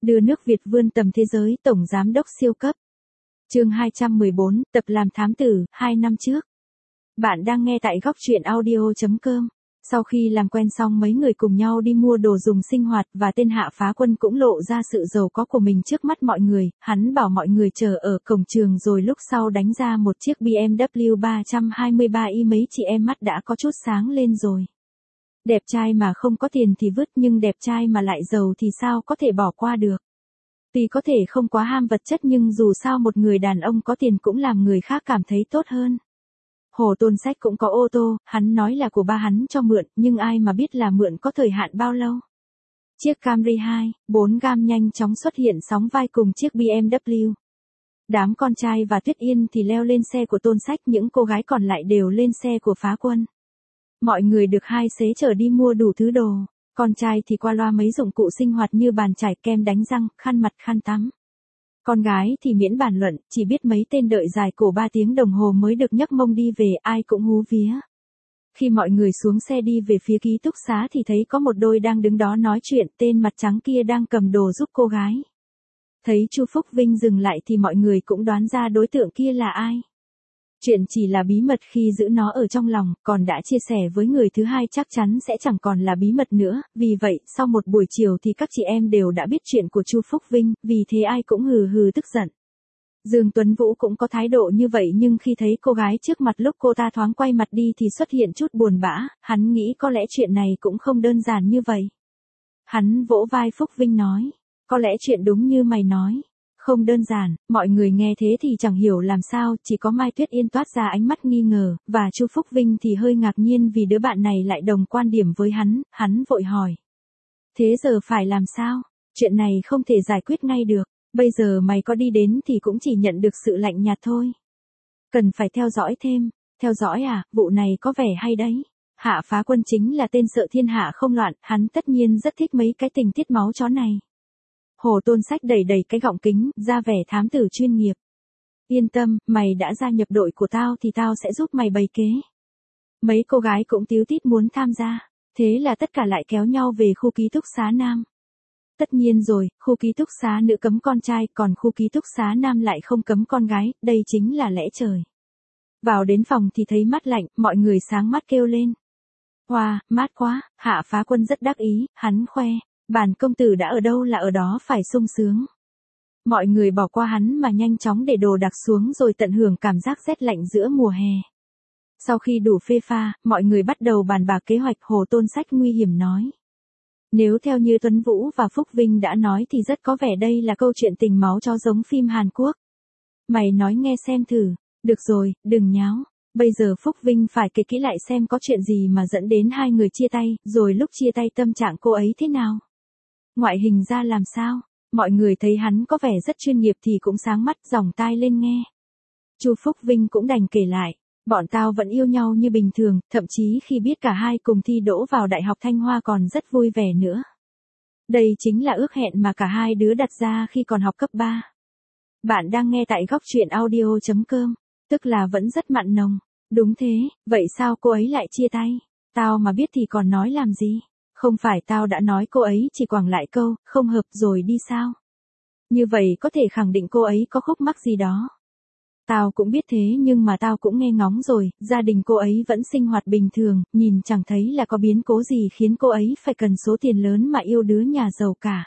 Đưa nước Việt vươn tầm thế giới, tổng giám đốc siêu cấp. Chương 214, tập làm thám tử, 2 năm trước. Bạn đang nghe tại góc truyện audio.com. Sau khi làm quen xong mấy người cùng nhau đi mua đồ dùng sinh hoạt và tên Hạ Phá Quân cũng lộ ra sự giàu có của mình trước mắt mọi người, hắn bảo mọi người chờ ở cổng trường rồi lúc sau đánh ra một chiếc BMW 323i mấy chị em mắt đã có chút sáng lên rồi. Đẹp trai mà không có tiền thì vứt nhưng đẹp trai mà lại giàu thì sao có thể bỏ qua được. Tuy có thể không quá ham vật chất nhưng dù sao một người đàn ông có tiền cũng làm người khác cảm thấy tốt hơn. Hồ Tôn Sách cũng có ô tô, hắn nói là của ba hắn cho mượn, nhưng ai mà biết là mượn có thời hạn bao lâu. Chiếc Camry 2, 4 gam nhanh chóng xuất hiện sóng vai cùng chiếc BMW. Đám con trai và Tuyết Yên thì leo lên xe của Tôn Sách, những cô gái còn lại đều lên xe của Phá Quân. Mọi người được hai xế chở đi mua đủ thứ đồ, con trai thì qua loa mấy dụng cụ sinh hoạt như bàn chải, kem đánh răng, khăn mặt, khăn tắm. Con gái thì miễn bàn luận, chỉ biết mấy tên đợi dài cổ 3 tiếng đồng hồ mới được nhấc mông đi về, ai cũng hú vía. Khi mọi người xuống xe đi về phía ký túc xá thì thấy có một đôi đang đứng đó nói chuyện, tên mặt trắng kia đang cầm đồ giúp cô gái. Thấy Chu Phúc Vinh dừng lại thì mọi người cũng đoán ra đối tượng kia là ai. Chuyện chỉ là bí mật khi giữ nó ở trong lòng, còn đã chia sẻ với người thứ hai chắc chắn sẽ chẳng còn là bí mật nữa, vì vậy, sau một buổi chiều thì các chị em đều đã biết chuyện của Chu Phúc Vinh, vì thế ai cũng hừ hừ tức giận. Dương Tuấn Vũ cũng có thái độ như vậy nhưng khi thấy cô gái trước mặt lúc cô ta thoáng quay mặt đi thì xuất hiện chút buồn bã, hắn nghĩ có lẽ chuyện này cũng không đơn giản như vậy. Hắn vỗ vai Phúc Vinh nói, có lẽ chuyện đúng như mày nói. Không đơn giản, mọi người nghe thế thì chẳng hiểu làm sao, chỉ có Mai Tuyết Yên toát ra ánh mắt nghi ngờ, và Chu Phúc Vinh thì hơi ngạc nhiên vì đứa bạn này lại đồng quan điểm với hắn vội hỏi. Thế giờ phải làm sao? Chuyện này không thể giải quyết ngay được, bây giờ mày có đi đến thì cũng chỉ nhận được sự lạnh nhạt thôi. Cần phải theo dõi thêm, theo dõi à, vụ này có vẻ hay đấy. Hạ Phá Quân chính là tên sợ thiên hạ không loạn, hắn tất nhiên rất thích mấy cái tình tiết máu chó này. Hồ Tôn Sách đẩy cái gọng kính, ra vẻ thám tử chuyên nghiệp. Yên tâm, mày đã gia nhập đội của tao thì tao sẽ giúp mày bày kế. Mấy cô gái cũng tíu tít muốn tham gia, thế là tất cả lại kéo nhau về khu ký túc xá nam. Tất nhiên rồi, khu ký túc xá nữ cấm con trai, còn khu ký túc xá nam lại không cấm con gái, đây chính là lẽ trời. Vào đến phòng thì thấy mát lạnh, mọi người sáng mắt kêu lên. Wow, mát quá, Hạ Phá Quân rất đắc ý, hắn khoe. Bản công tử đã ở đâu là ở đó phải sung sướng. Mọi người bỏ qua hắn mà nhanh chóng để đồ đạc xuống rồi tận hưởng cảm giác rét lạnh giữa mùa hè. Sau khi đủ phê pha, mọi người bắt đầu bàn bạc kế hoạch. Hồ Tôn Sách nguy hiểm nói. Nếu theo như Tuấn Vũ và Phúc Vinh đã nói thì rất có vẻ đây là câu chuyện tình máu cho giống phim Hàn Quốc. Mày nói nghe xem thử, được rồi, đừng nháo. Bây giờ Phúc Vinh phải kể kỹ lại xem có chuyện gì mà dẫn đến hai người chia tay, rồi lúc chia tay tâm trạng cô ấy thế nào. Ngoại hình ra làm sao? Mọi người thấy hắn có vẻ rất chuyên nghiệp thì cũng sáng mắt dòng tai lên nghe. Chu Phúc Vinh cũng đành kể lại, bọn tao vẫn yêu nhau như bình thường, thậm chí khi biết cả hai cùng thi đỗ vào Đại học Thanh Hoa còn rất vui vẻ nữa. Đây chính là ước hẹn mà cả hai đứa đặt ra khi còn học cấp 3. Bạn đang nghe tại góc truyện audio.com, tức là vẫn rất mặn nồng. Đúng thế, vậy sao cô ấy lại chia tay? Tao mà biết thì còn nói làm gì? Không phải tao đã nói cô ấy chỉ quẳng lại câu, không hợp rồi đi sao? Như vậy có thể khẳng định cô ấy có khúc mắc gì đó. Tao cũng biết thế nhưng mà tao cũng nghe ngóng rồi, gia đình cô ấy vẫn sinh hoạt bình thường, nhìn chẳng thấy là có biến cố gì khiến cô ấy phải cần số tiền lớn mà yêu đứa nhà giàu cả.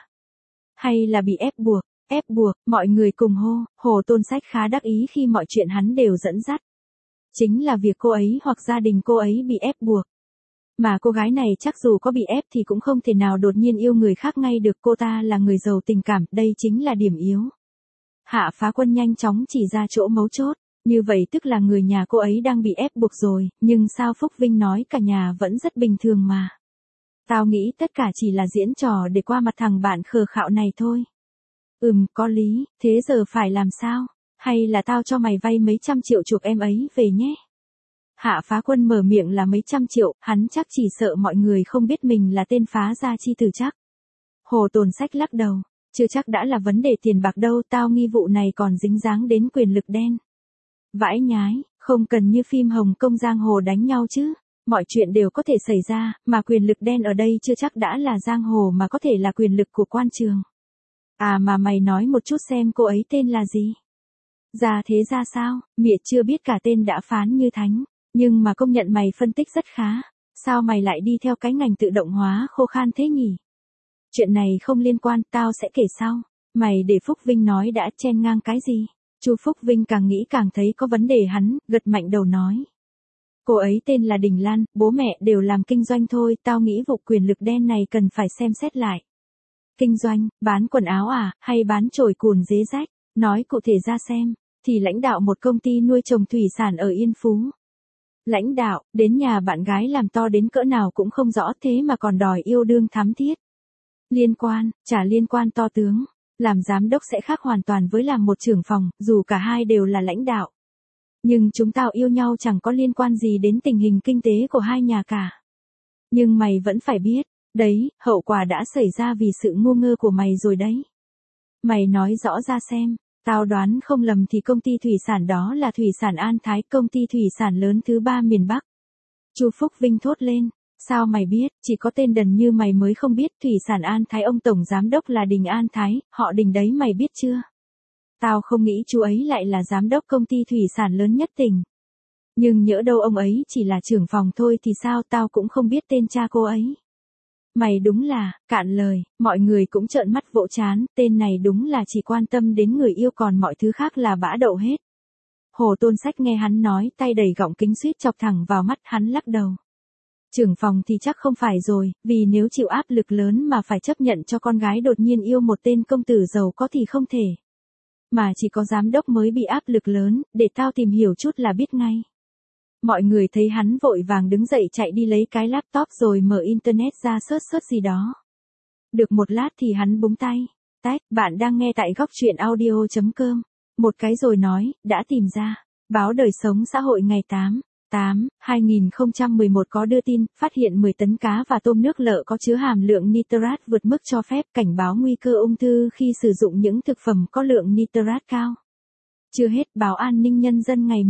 Hay là bị ép buộc, mọi người cùng hô, Hồ Tôn Sách khá đắc ý khi mọi chuyện hắn đều dẫn dắt. Chính là việc cô ấy hoặc gia đình cô ấy bị ép buộc. Mà cô gái này chắc dù có bị ép thì cũng không thể nào đột nhiên yêu người khác ngay được, cô ta là người giàu tình cảm, đây chính là điểm yếu. Hạ Phá Quân nhanh chóng chỉ ra chỗ mấu chốt, như vậy tức là người nhà cô ấy đang bị ép buộc rồi, nhưng sao Phúc Vinh nói cả nhà vẫn rất bình thường mà. Tao nghĩ tất cả chỉ là diễn trò để qua mặt thằng bạn khờ khạo này thôi. Có lý, thế giờ phải làm sao? Hay là tao cho mày vay mấy trăm triệu chuộc em ấy về nhé? Hạ Phá Quân mở miệng là mấy trăm triệu, hắn chắc chỉ sợ mọi người không biết mình là tên phá gia chi tử chắc. Hồ Tôn Sách lắc đầu, chưa chắc đã là vấn đề tiền bạc đâu, tao nghi vụ này còn dính dáng đến quyền lực đen. Vãi nhái, không cần như phim Hồng Kông giang hồ đánh nhau chứ, mọi chuyện đều có thể xảy ra, mà quyền lực đen ở đây chưa chắc đã là giang hồ mà có thể là quyền lực của quan trường. À mà mày nói một chút xem cô ấy tên là gì? Ra thế ra sao, mẹ chưa biết cả tên đã phán như thánh, nhưng mà công nhận mày phân tích rất khá, sao mày lại đi theo cái ngành tự động hóa khô khan thế nhỉ? Chuyện này không liên quan, tao sẽ kể sau. Mày để Phúc Vinh nói đã, chen ngang cái gì? Chu Phúc Vinh càng nghĩ càng thấy có vấn đề, hắn gật mạnh đầu nói. Cô ấy tên là Đình Lan, bố mẹ đều làm kinh doanh thôi, tao nghĩ vụ quyền lực đen này cần phải xem xét lại. Kinh doanh, bán quần áo à, hay bán chổi cùn dế rách? Nói cụ thể ra xem, thì lãnh đạo một công ty nuôi trồng thủy sản ở Yên Phú. Lãnh đạo, đến nhà bạn gái làm to đến cỡ nào cũng không rõ thế mà còn đòi yêu đương thắm thiết. Liên quan, chả liên quan to tướng. Làm giám đốc sẽ khác hoàn toàn với làm một trưởng phòng, dù cả hai đều là lãnh đạo. Nhưng chúng tao yêu nhau chẳng có liên quan gì đến tình hình kinh tế của hai nhà cả. Nhưng mày vẫn phải biết, đấy, hậu quả đã xảy ra vì sự ngu ngơ của mày rồi đấy. Mày nói rõ ra xem, tao đoán không lầm thì công ty thủy sản đó là Thủy sản An Thái, công ty thủy sản lớn thứ 3 miền Bắc. Chu Phúc Vinh thốt lên, sao mày biết, chỉ có tên đần như mày mới không biết Thủy sản An Thái, ông tổng giám đốc là Đình An Thái, họ Đình đấy, mày biết chưa? Tao không nghĩ chú ấy lại là giám đốc công ty thủy sản lớn nhất tỉnh. Nhưng nhỡ đâu ông ấy chỉ là trưởng phòng thôi thì sao, tao cũng không biết tên cha cô ấy. Mày đúng là, cạn lời, mọi người cũng trợn mắt vỗ chán, tên này đúng là chỉ quan tâm đến người yêu còn mọi thứ khác là bã đậu hết. Hồ Tôn Sách nghe hắn nói, tay đầy gọng kính suýt chọc thẳng vào mắt, hắn lắc đầu. Trưởng phòng thì chắc không phải rồi, vì nếu chịu áp lực lớn mà phải chấp nhận cho con gái đột nhiên yêu một tên công tử giàu có thì không thể. Mà chỉ có giám đốc mới bị áp lực lớn, để tao tìm hiểu chút là biết ngay. Mọi người thấy hắn vội vàng đứng dậy chạy đi lấy cái laptop rồi mở internet ra search gì đó. Được một lát thì hắn búng tay. Tách, bạn đang nghe tại góc truyện audio.com. Một cái rồi nói, đã tìm ra. Báo Đời Sống Xã Hội ngày 8/2011 có đưa tin, phát hiện 10 tấn cá và tôm nước lợ có chứa hàm lượng nitrat vượt mức cho phép, cảnh báo nguy cơ ung thư khi sử dụng những thực phẩm có lượng nitrat cao. Chưa hết, Báo An ninh Nhân dân ngày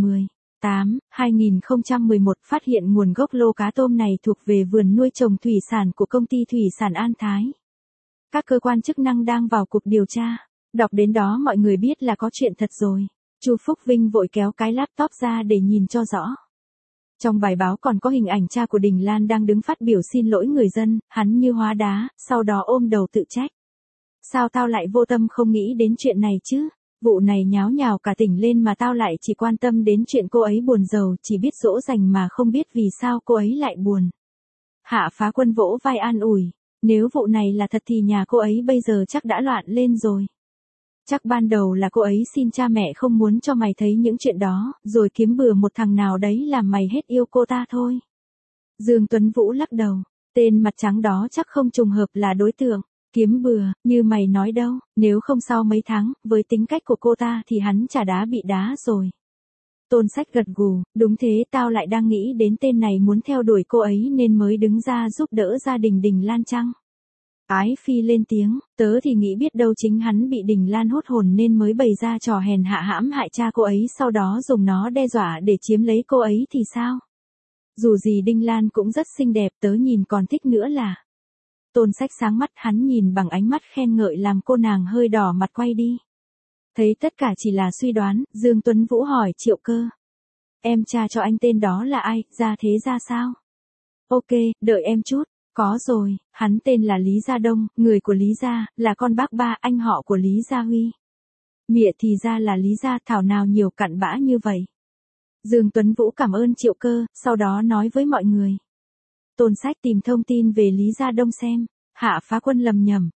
10/2011 phát hiện nguồn gốc lô cá tôm này thuộc về vườn nuôi trồng thủy sản của công ty Thủy sản An Thái. Các cơ quan chức năng đang vào cuộc điều tra. Đọc đến đó mọi người biết là có chuyện thật rồi. Chu Phúc Vinh vội kéo cái laptop ra để nhìn cho rõ. Trong bài báo còn có hình ảnh cha của Đình Lan đang đứng phát biểu xin lỗi người dân, hắn như hóa đá, sau đó ôm đầu tự trách. Sao tao lại vô tâm không nghĩ đến chuyện này chứ? Vụ này nháo nhào cả tỉnh lên mà tao lại chỉ quan tâm đến chuyện cô ấy buồn giàu, chỉ biết dỗ dành mà không biết vì sao cô ấy lại buồn. Hạ Phá Quân vỗ vai an ủi, nếu vụ này là thật thì nhà cô ấy bây giờ chắc đã loạn lên rồi. Chắc ban đầu là cô ấy xin cha mẹ không muốn cho mày thấy những chuyện đó, rồi kiếm bừa một thằng nào đấy làm mày hết yêu cô ta thôi. Dương Tuấn Vũ lắc đầu, tên mặt trắng đó chắc không trùng hợp là đối tượng. Kiếm bừa, như mày nói đâu, nếu không sau mấy tháng, với tính cách của cô ta thì hắn chả đá bị đá rồi. Tôn Sách gật gù, đúng thế, tao lại đang nghĩ đến tên này muốn theo đuổi cô ấy nên mới đứng ra giúp đỡ gia đình Đình Lan chăng? Ái Phi lên tiếng, tớ thì nghĩ biết đâu chính hắn bị Đình Lan hốt hồn nên mới bày ra trò hèn hạ hãm hại cha cô ấy, sau đó dùng nó đe dọa để chiếm lấy cô ấy thì sao? Dù gì Đinh Lan cũng rất xinh đẹp, tớ nhìn còn thích nữa là. Tôn Sách sáng mắt, hắn nhìn bằng ánh mắt khen ngợi làm cô nàng hơi đỏ mặt quay đi. Thấy tất cả chỉ là suy đoán, Dương Tuấn Vũ hỏi Triệu Cơ. Em tra cho anh tên đó là ai, ra thế ra sao? Ok, đợi em chút. Có rồi, hắn tên là Lý Gia Đông, người của Lý Gia, là con bác ba, anh họ của Lý Gia Huy. Mịa thì ra là Lý Gia, thảo nào nhiều cặn bã như vậy. Dương Tuấn Vũ cảm ơn Triệu Cơ, sau đó nói với mọi người. Tôn Sách tìm thông tin về Lý Gia Đông xem. Hạ Phá Quân lầm nhầm,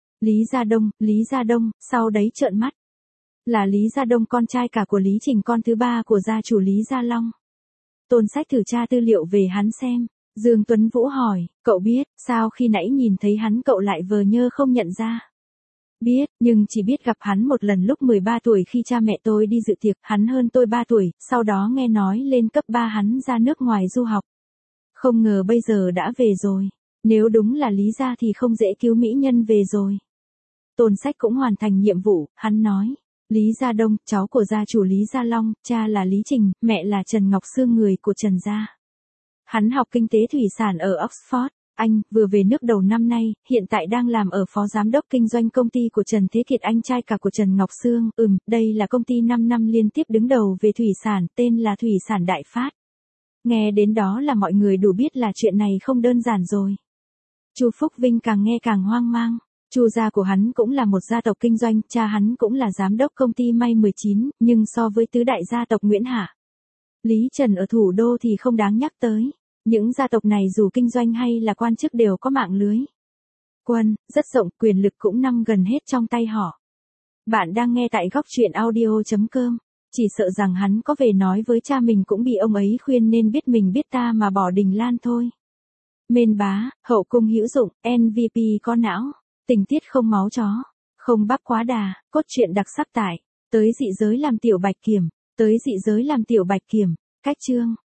Lý Gia Đông, sau đấy trợn mắt. Là Lý Gia Đông, con trai cả của Lý Trình, con thứ ba của gia chủ Lý Gia Long. Tôn Sách thử tra tư liệu về hắn xem. Dương Tuấn Vũ hỏi, cậu biết, sao khi nãy nhìn thấy hắn cậu lại vờ nhơ không nhận ra? Biết, nhưng chỉ biết gặp hắn một lần lúc 13 tuổi khi cha mẹ tôi đi dự tiệc, hắn hơn tôi 3 tuổi, sau đó nghe nói lên cấp 3 hắn ra nước ngoài du học. Không ngờ bây giờ đã về rồi. Nếu đúng là Lý Gia thì không dễ cứu mỹ nhân về rồi. Tôn Sách cũng hoàn thành nhiệm vụ, hắn nói. Lý Gia Đông, cháu của gia chủ Lý Gia Long, cha là Lý Trình, mẹ là Trần Ngọc Sương, người của Trần Gia. Hắn học kinh tế thủy sản ở Oxford. Anh vừa về nước đầu năm nay, hiện tại đang làm ở phó giám đốc kinh doanh công ty của Trần Thế Kiệt, anh trai cả của Trần Ngọc Sương. Đây là công ty 5 năm liên tiếp đứng đầu về thủy sản, tên là Thủy sản Đại Phát. Nghe đến đó là mọi người đủ biết là chuyện này không đơn giản rồi. Chu Phúc Vinh càng nghe càng hoang mang. Chu gia của hắn cũng là một gia tộc kinh doanh, cha hắn cũng là giám đốc công ty May 19, nhưng so với tứ đại gia tộc Nguyễn Hạ, Lý Trần ở thủ đô thì không đáng nhắc tới. Những gia tộc này dù kinh doanh hay là quan chức đều có mạng lưới quân, rất rộng, quyền lực cũng nằm gần hết trong tay họ. Bạn đang nghe tại góc truyện audio.com. Chỉ sợ rằng hắn có về nói với cha mình cũng bị ông ấy khuyên nên biết mình biết ta mà bỏ Đình Lan thôi. Mên bá, hậu cung hữu dụng, MVP có não, tình tiết không máu chó, không bắp quá đà, cốt truyện đặc sắc tại, tới dị giới làm tiểu bạch kiểm, cách chương.